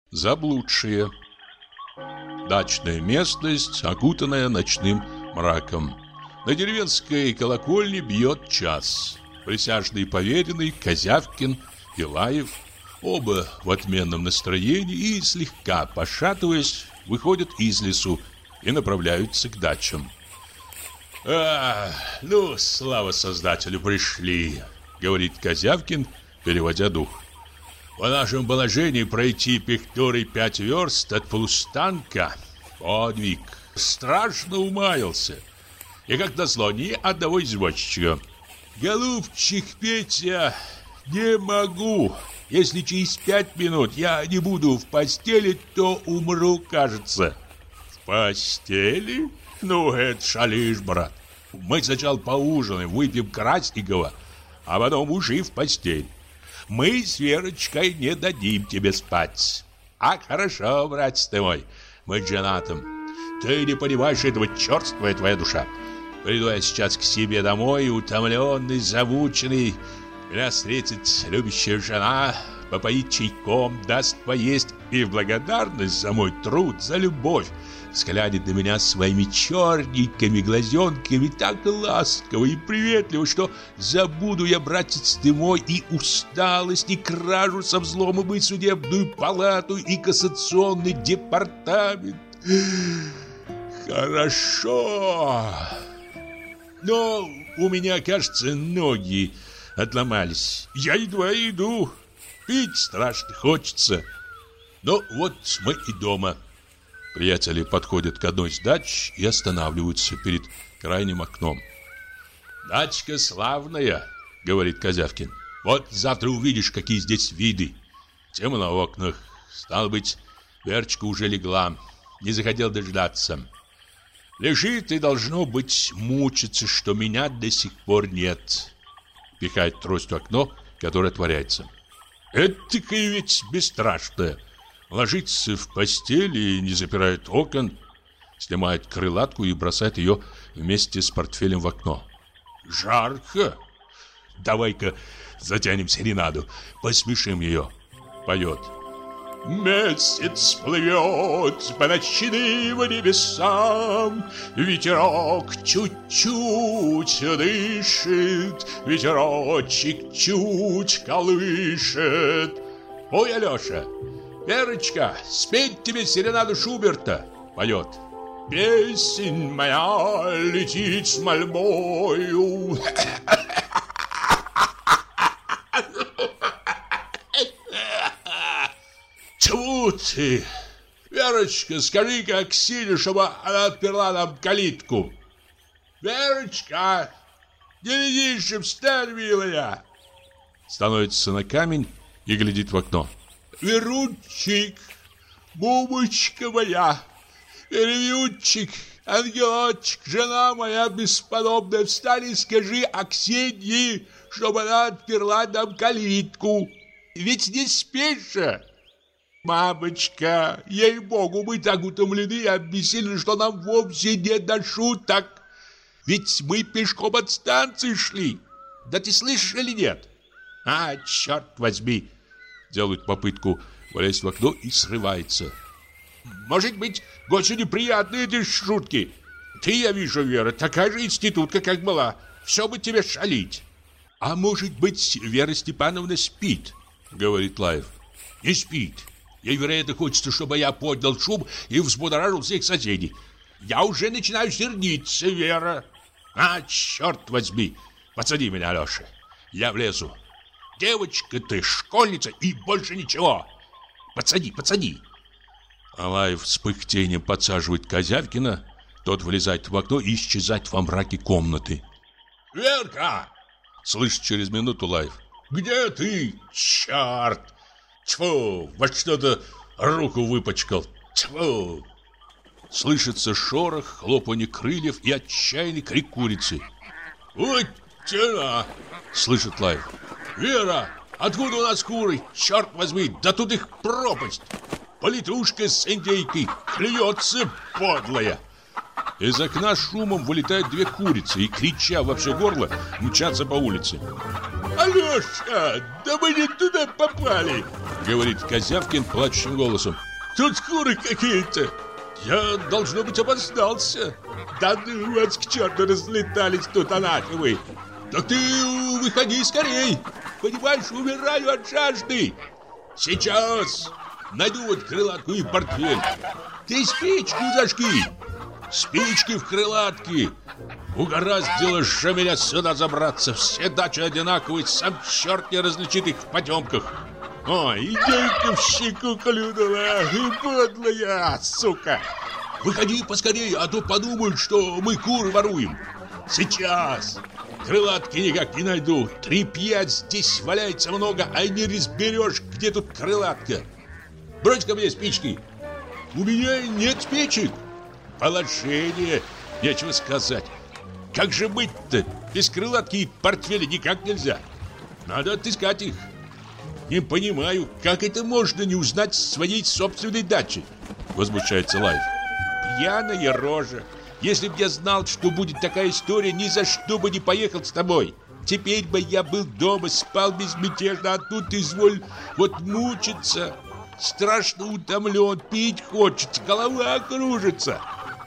Заблудшие. Дачная местность, окутанная ночным мраком. На деревенской колокольне бьет час. Присяжный поверенный Козявкин и Лаев, оба в отменном настроении и, слегка пошатываясь, выходят из лесу и направляются к дачам. Ну, слава Создателю, пришли», — говорит Козявкин, переводя дух. «В нашем положении пройти пехторой 5 верст от полустанка — подвиг. Страшно умаялся. И, как назло, ни одного извозчика. Голубчик Петя, не могу. Если через 5 минут я не буду в постели, то умру, кажется». «В постели? Ну, это шалишь, брат. Мы сначала поужинаем, выпьем красненького, а потом уж и в постель. Мы с Верочкой не дадим тебе спать. А хорошо, братец ты мой, мы женатым. Ты не понимаешь этого, черствая твоя душа. Приду я сейчас к себе домой, утомленный, замученный. Меня встретит любящая жена, попоит чайком, даст поесть и в благодарность за мой труд, за любовь взглянет на меня своими черненькими глазенками так ласково и приветливо, что забуду я, братец ты мой, и усталость, и кражу со взломом, и судебную палату, и кассационный департамент. Хорошо. Но у меня, кажется, ноги отломались. Я едва иду. Пить страшно хочется. Но вот мы и дома. Приятели подходят к одной из дач и останавливаются перед крайним окном. «Дачка славная», — говорит Козявкин. «Вот завтра увидишь, какие здесь виды. Темно в окнах. Стало быть, Верочка уже легла. Не захотел дождаться. Лежит и, должно быть, мучится, что меня до сих пор нет». Пихает трость в окно, которое отворяется. «Этакая ведь бесстрашная. Ложится в постель и не запирает окон». Снимает крылатку и бросает ее вместе с портфелем в окно. «Жарко. Давай-ка затянем серенаду, посмешим ее». Поет. Месяц плывет по ночным небесам, ветерок чуть-чуть дышит, ветерочек чуть колышет. Ой, Алеша, Верочка, спеть тебе серенаду Шуберта. Поет. Песень моя летит с мольбою. Тьфу ты! Верочка, скажи-ка Аксине, чтобы она отперла нам калитку. Верочка, не ледишь, встань, милая. Становится на камень и глядит в окно. Верунчик, бубочка моя, Верютчик, ангелочек, жена моя бесподобная, встань и скажи Аксинье, чтобы она отперла нам калитку. Ведь не спишь же. Мамочка, ей-богу, мы так утомлены и обессилены, что нам вовсе не до шуток. Ведь мы пешком от станции шли. Да ты слышишь или нет? А, черт возьми. Делает попытку влезть в окно и срывается. Может быть, очень неприятные эти шутки. Ты, я вижу, Вера, такая же институтка, как была. Все бы тебе шалить. А может быть, Вера Степановна спит, говорит Лаев. Не спит. Ей, вероятно, хочется, чтобы я поднял шум и взбудоражил всех соседей. Я уже начинаю сердиться, Вера. А, черт возьми. Подсади меня, Алеша. Я влезу. Девочка ты, школьница и больше ничего. Подсади, подсади. Алаев с пыхтением подсаживает Козявкина. Тот влезает в окно и исчезает во мраке комнаты. «Верка!» — слышит через минуту Лаев. «Где ты, черт? Тьфу, во что-то руку выпачкал. Тьфу!» Слышится шорох, хлопанье крыльев и отчаянный крик курицы. «Вот тена!» — слышит Лаев. «Вера, откуда у нас куры? Черт возьми, да тут их пропасть! Политушка с индейкой клюется, подлая!» Из окна шумом вылетают две курицы и, крича во все горло, мчатся по улице. Алеша, да мы не туда попали, говорит Козявкин плачущим голосом. Тут куры какие-то. Я, должно быть, обостался. Да ну вас к черту, разлетались тут анафемы. Так ты выходи скорей. Понимаешь, умираю от жажды. Сейчас найду вот крылатку и портфель. Ты спичку зажги. Спички в крылатке. Угораздило же меня сюда забраться. Все дачи одинаковые, сам черт не различит их в потемках. Ой, идейка в щеку клюнула, и подлая, сука. Выходи поскорее, а то подумают, что мы кур воруем. Сейчас. Крылатки никак не найду. 3-5 здесь валяется много, а не разберешь, где тут крылатка. Брось ко мне спички. У меня нет спичек. Положение, нечего сказать. Как же быть-то? Без крылатки и портфеля никак нельзя. Надо отыскать их. Не понимаю, как это можно не узнать своей собственной дачи? Возмущается Лайф. Пьяная рожа. Если б я знал, что будет такая история, ни за что бы не поехал с тобой. Теперь бы я был дома, спал безмятежно, а тут изволь вот мучиться. Страшно утомлен, пить хочется, голова кружится.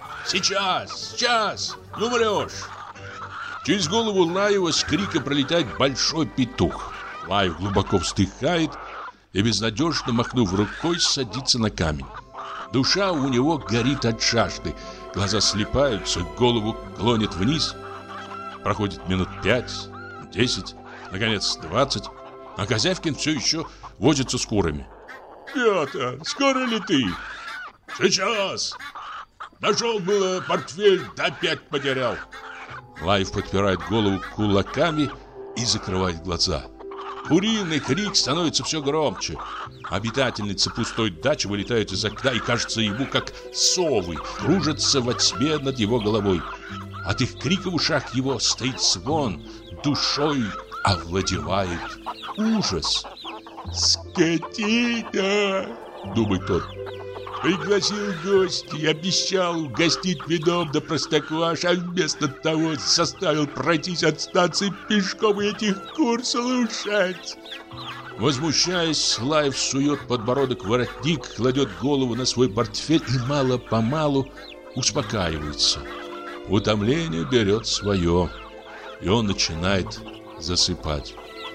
Сейчас, не умрешь. Через голову Лаева с криком пролетает большой петух. Лаев глубоко вздыхает и, безнадежно махнув рукой, садится на камень. Душа у него горит от жажды, глаза слипаются, голову клонит вниз. Проходит минут 5, 10, наконец 20, а Козявкин все еще возится с курами. «Петр, скоро ли ты?» «Сейчас! Нашел было портфель, да опять потерял». Лаев подпирает голову кулаками и закрывает глаза. Куриный крик становится все громче. Обитательницы пустой дачи вылетают из окна и, кажется, ему, как совы, кружатся во тьме над его головой. От их крика в ушах его стоит звон, душой овладевает ужас. «Скотина!» — думает он. «Пригласил гостей, обещал угостить вином да простокваш, а вместо того заставил пройтись от станции пешком и этих кур слушать». Возмущаясь, Лаев сует подбородок в воротник, кладет голову на свой портфель и мало-помалу успокаивается. Утомление берет свое, и он начинает засыпать.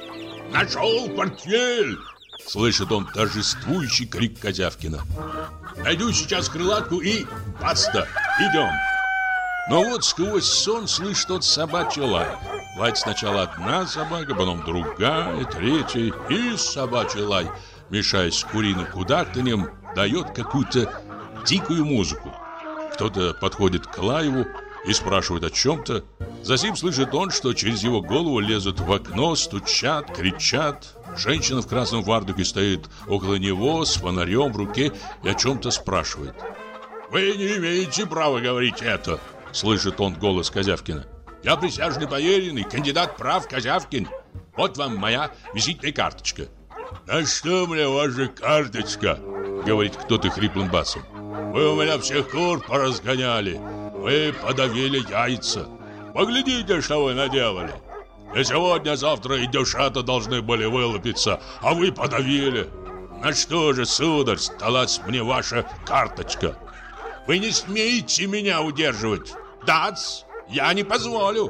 «Нашел портфель!» — слышит он торжествующий крик Козявкина. «Найду сейчас крылатку и баста! Идем!» Но вот сквозь сон слышит он собачий лай. Лает сначала одна собака, потом другая, третья и собачий лай, мешаясь с куриным кудахтаньем, дает какую-то дикую музыку. Кто-то подходит к Лаеву и спрашивает о чем-то. Затем слышит он, что через его голову лезут в окно, стучат, кричат. Женщина в красном фартуке стоит около него с фонарем в руке и о чем-то спрашивает. «Вы не имеете права говорить это!» — слышит он голос Козявкина. «Я присяжный поверенный, кандидат прав Козявкин. Вот вам моя визитная карточка». «А что мне ваша карточка?» — говорит кто-то хриплым басом. «Вы у меня всех кур поразгоняли. Вы подавили яйца. Поглядите, что вы наделали. И сегодня-завтра и душата должны были вылупиться, а вы подавили. На что же, сударь, сдалась мне ваша карточка? Вы не смеете меня удерживать. Да-с, я не позволю».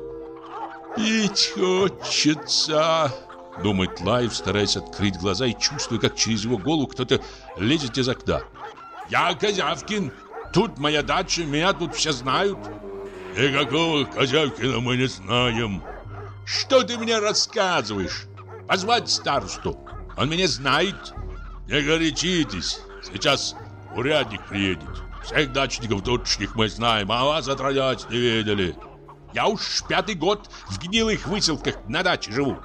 «Пить хочется», — думает Лаев, стараясь открыть глаза и чувствуя, как через его голову кто-то лезет из окна. «Я Козявкин. Тут моя дача, меня тут все знают». «Никакого Козявкина мы не знаем». «Что ты мне рассказываешь? Позвать старосту. Он меня знает». «Не горячитесь. Сейчас урядник приедет. Всех дачников тутшних мы знаем, а вас отродясь не видели». «Я уж 5-й год в гнилых выселках на даче живу».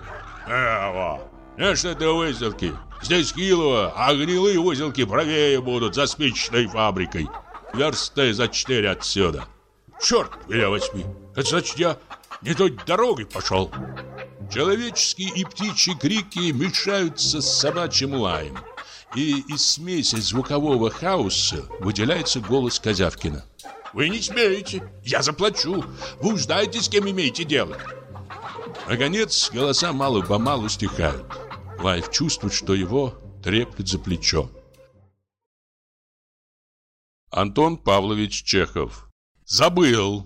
«Не что это выселки. Здесь Хилово, а гнилые выселки правее будут за спичечной фабрикой. Версты за 4 отсюда». «Черт меня возьми! Это значит, я не той дорогой пошел». Человеческие и птичьи крики мешаются с собачьим лаем, и из смеси звукового хаоса выделяется голос Козявкина. «Вы не смеете, я заплачу. Вы узнаете, с кем имеете дело». Наконец, голоса мало-помалу стихают. Лаев чувствует, что его треплет за плечо. Антон Павлович Чехов. Забыл.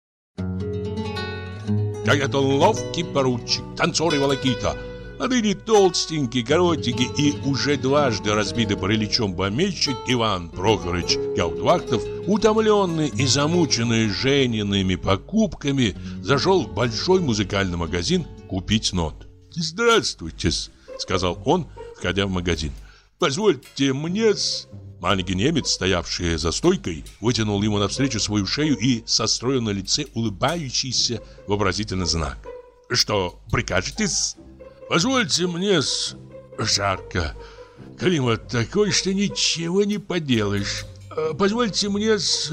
Когда-то ловкий поручик, танцор и волокита, а ныне толстенький, коротенький и уже дважды разбитый параличом помещик Иван Прохорович Гауптвахтов, утомленный и замученный Жениными покупками, зашел в большой музыкальный магазин купить нот. «Здравствуйте-с», — сказал он, входя в магазин. «Позвольте мне-с...» Маленький немец, стоявший за стойкой, вытянул ему навстречу свою шею и состроил на лице улыбающийся вопросительный знак. «Что прикажете-с?» «Позвольте мне-с...» «Жарко. Климат такой, что ничего не поделаешь. Позвольте мне-с...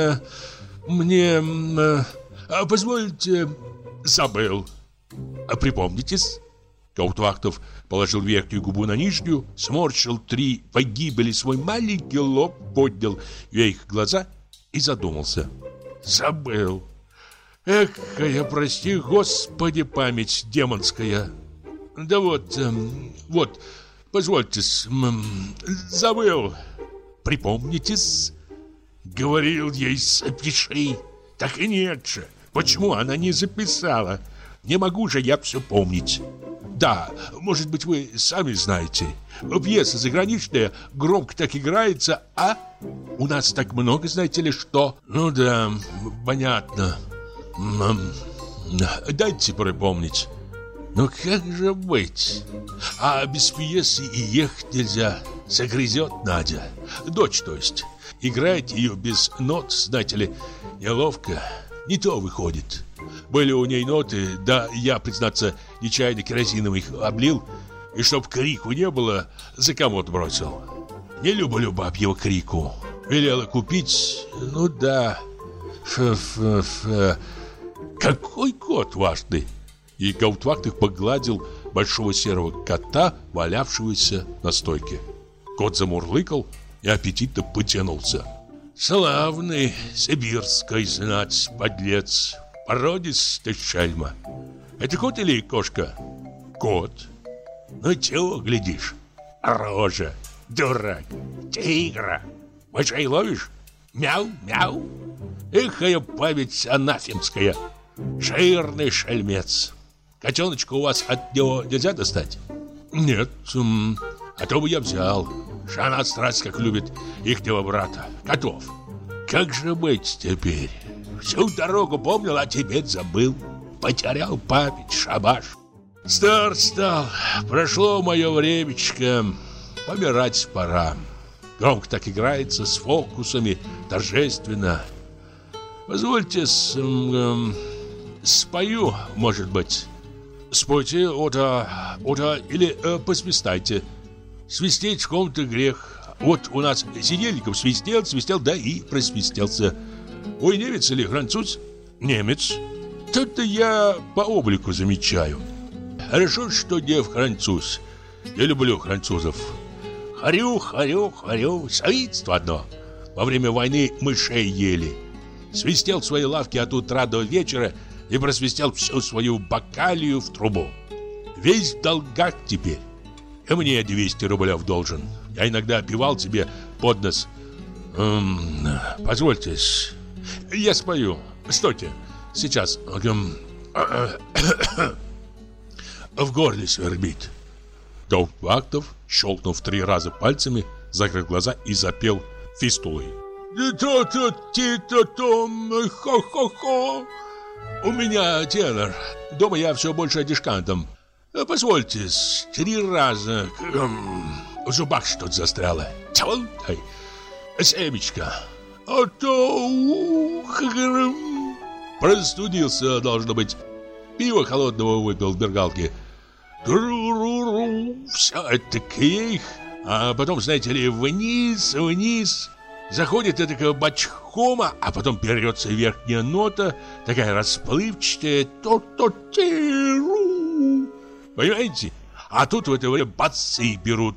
Позвольте...» «Забыл. Припомнитесь?» Гауптвахтов положил верхнюю губу на нижнюю, сморщил 3 погибели свой маленький лоб, поднял вверх глаза и задумался. «Забыл. Экая, прости Господи, память демонская. Да вот, позвольте, забыл. Припомнитесь?» «Говорил ей, запиши. Так и нет же. Почему она не записала? Не могу же я все помнить. Да, может быть, вы сами знаете. Пьеса заграничная, громко так играется, а у нас так много, знаете ли, что? Ну да, понятно. Дайте припомнить. Ну как же быть? А без пьесы и ехать нельзя. Загрызет Надя. Дочь, то есть. Играть ее без нот, знаете ли, неловко. Не то выходит. Были у ней ноты, да я, признаться, нечаянно керосином их облил, и чтоб крику не было, за комод бросил. Не люблю бабьего крику. Велела купить, ну да. Какой кот важный! И Гауптвахтов погладил большого серого кота, валявшегося на стойке. Кот замурлыкал и аппетитно потянулся. Славный сибирской знать подлец, породистый шельма. Это кот или кошка? Кот. Ну чего глядишь? Рожа, дурак, тигра. Мышей ловишь? Мяу-мяу. Эхая память анафемская. Жирный шельмец. Котеночка у вас от него нельзя достать? Нет, а то бы я взял. Жена страсть как любит ихнего брата, котов. Как же быть теперь? Всю дорогу помнил, а теперь забыл. Потерял память, шабаш. Стар стал, прошло мое времечко. Помирать пора. Громко так играется, с фокусами, торжественно. Позвольте, спою, может быть. Спойте, ота, или посвистайте. Свистеть в ком-то грех. Вот у нас Сидельников свистел, да и просвистелся. Ой, немец или француз? Немец. Тут-то я по облику замечаю. Хорошо, что не француз. Я люблю французов. Харю, свинство одно. Во время войны мышей ели. Свистел в своей лавке от утра до вечера и просвистел всю свою бакалию в трубу. Весь в долгах теперь. И мне 200 рублев должен. Я иногда опевал тебе под нос. Позвольте, я спою. Стойте, сейчас. В горле свербит. Гауптвахтов, щелкнув 3 раза пальцами, закрыл глаза и запел фистулой. Хо-хо-хо. У меня тенор. Дома я все больше одишкантом. Позвольте, 3 раза. В зубах что-то застряло. Ай, семечко. А то простудился, должно быть. Пиво холодного выпил в бергалке. Все это кейх. А потом, знаете ли, вниз. Заходит это бачхома, а потом берется верхняя нота, такая расплывчатая. Понимаете? А тут в это время бацы берут.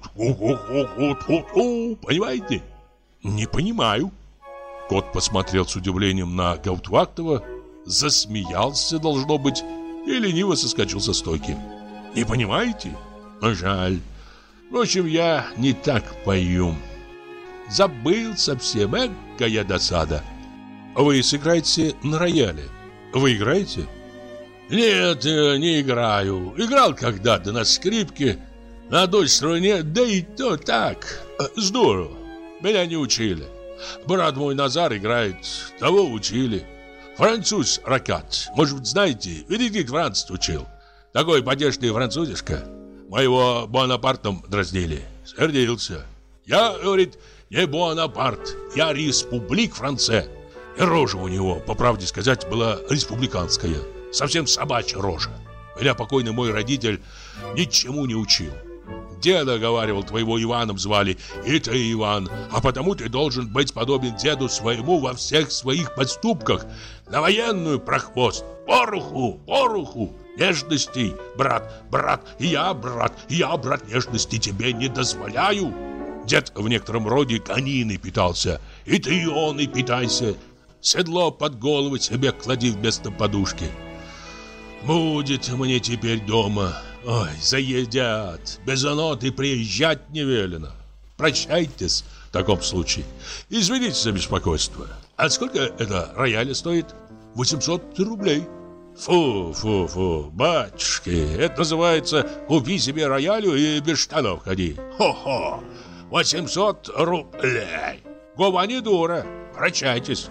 Понимаете? Не понимаю. Кот посмотрел с удивлением на Гауптвахтова, засмеялся, должно быть, и лениво соскочил со стойки. Не понимаете? Жаль. Впрочем, я не так пою. Забыл совсем, экая досада. Вы сыграете на рояле? Вы играете? Нет, не играю. Играл когда-то на скрипке, на одной струне, да и то так. Здорово. Меня не учили. Брат мой Назар играет, того учили. Француз Ракат, может быть, знаете, Венедикт Франц учил. Такой потешный французишка. Моего Бонапартом дразнили. Сердился. Я, говорит, не Бонапарт, я республик Франце. И рожа у него, по правде сказать, была республиканская. Совсем собачья рожа. Меня покойный мой родитель ничему не учил. Деда, говаривал, твоего Иваном звали, и ты Иван, а потому ты должен быть подобен деду своему во всех своих поступках. На военную прохвост, пороху, пороху, нежностей, брат, я, брат, нежности тебе не дозволяю. Дед в некотором роде кониной питался, и ты он и питайся. Седло под голову себе клади вместо подушки. Будет мне теперь дома. Ой, заедят. Без оноты приезжать не велено. Прощайтесь в таком случае. Извините за беспокойство. А сколько это рояля стоит? 800 рублей. Фу, батюшки, это называется купи себе роялю и без штанов ходи. Хо-хо, 800 рублей. Гова не дура, прощайтесь.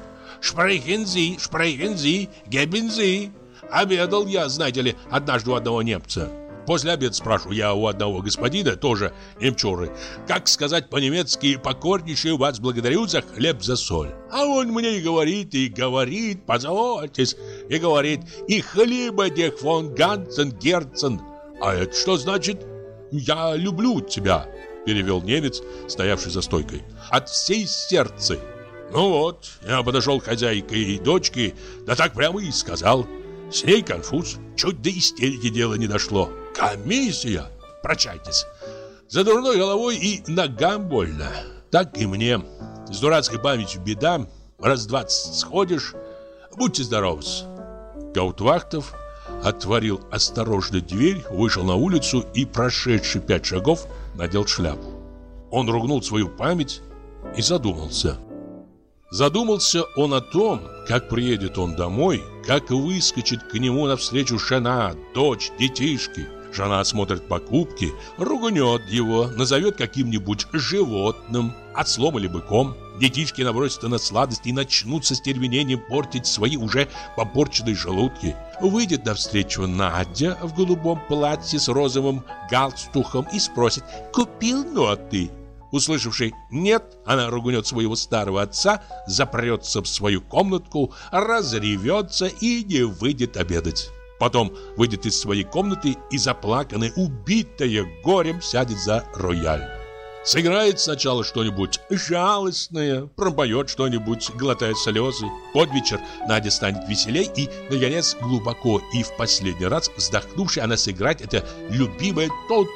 Шпрейхензи, гебензи. Обедал я, знаете ли, однажды у одного немца. После обеда спрашиваю я у одного господина, тоже немчуры, как сказать по-немецки «покорнейше вас благодарю за хлеб, за соль». А он мне и говорит, позвольтесь, и говорит «и хлеба дех фон Гансен Герцен». А это что значит? «Я люблю тебя», перевел немец, стоявший за стойкой, «от всей сердца». Ну вот, я подошел к хозяйке и дочке, да так прямо и сказал. С ней конфуз, чуть до истерики дело не дошло. Комиссия, прощайтесь. За дурной головой и ногам больно. Так и мне. С дурацкой памятью беда. Раз 20 сходишь. Будьте здоровы. Гауптвахтов отворил осторожно дверь, вышел на улицу и, прошедший 5 шагов, надел шляпу. Он ругнул свою память и задумался. Задумался он о том, как приедет он домой, как выскочит к нему навстречу жена, дочь, детишки. Жена осмотрит покупки, ругнет его, назовет каким-нибудь животным, ослом или быком. Детишки набросятся на сладости и начнут со стервенением портить свои уже попорченные желудки. Выйдет навстречу Надя в голубом платье с розовым галстухом и спросит «Купил ноты?» Услышавший «нет», она ругнет своего старого отца, запрется в свою комнатку, разревется и не выйдет обедать. Потом выйдет из своей комнаты и заплаканная, убитая горем, сядет за рояль. Сыграет сначала что-нибудь жалостное, пропоет что-нибудь, глотая слезы. Под вечер Надя станет веселей и, наконец, глубоко и в последний раз вздохнувши, она сыграет это любимое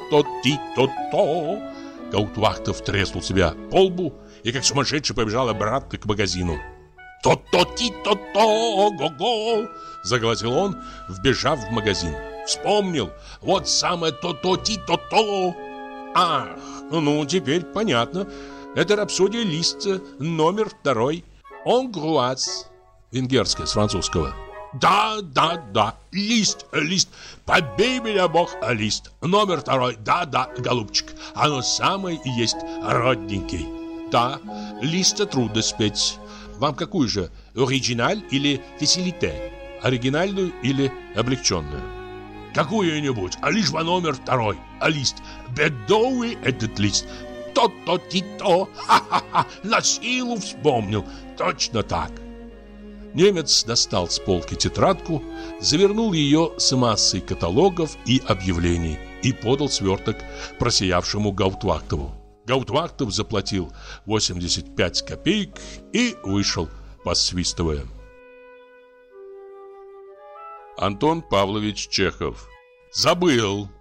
«то-то-ти-то-то». Гауптвахтов треснул себя по лбу и, как сумасшедший, побежал обратно к магазину. «То-то-ти-то-то, го-го!» — загласил он, вбежав в магазин. Вспомнил, вот самое «то-то-ти-то-то». Ах, ну теперь понятно. Это рапсодия Листа, номер 2. «Онгруаз», венгерская с французского. Да, Лист, побей меня, Бог, Лист. Номер 2, да, голубчик. Оно самое и есть родненький. Да, Листа трудно спеть. Вам какую же, оригиналь или фасилите? Оригинальную или облегченную? Какую-нибудь, а лишь во номер 2. А Лист, бедовый этот Лист. То-то-ти-то, ха-ха-ха, на силу вспомнил. Точно так. Немец достал с полки тетрадку, завернул ее с массой каталогов и объявлений и подал сверток просиявшему Гауптвахтову. Гауптвахтов заплатил 85 копеек и вышел, посвистывая. Антон Павлович Чехов. Забыл.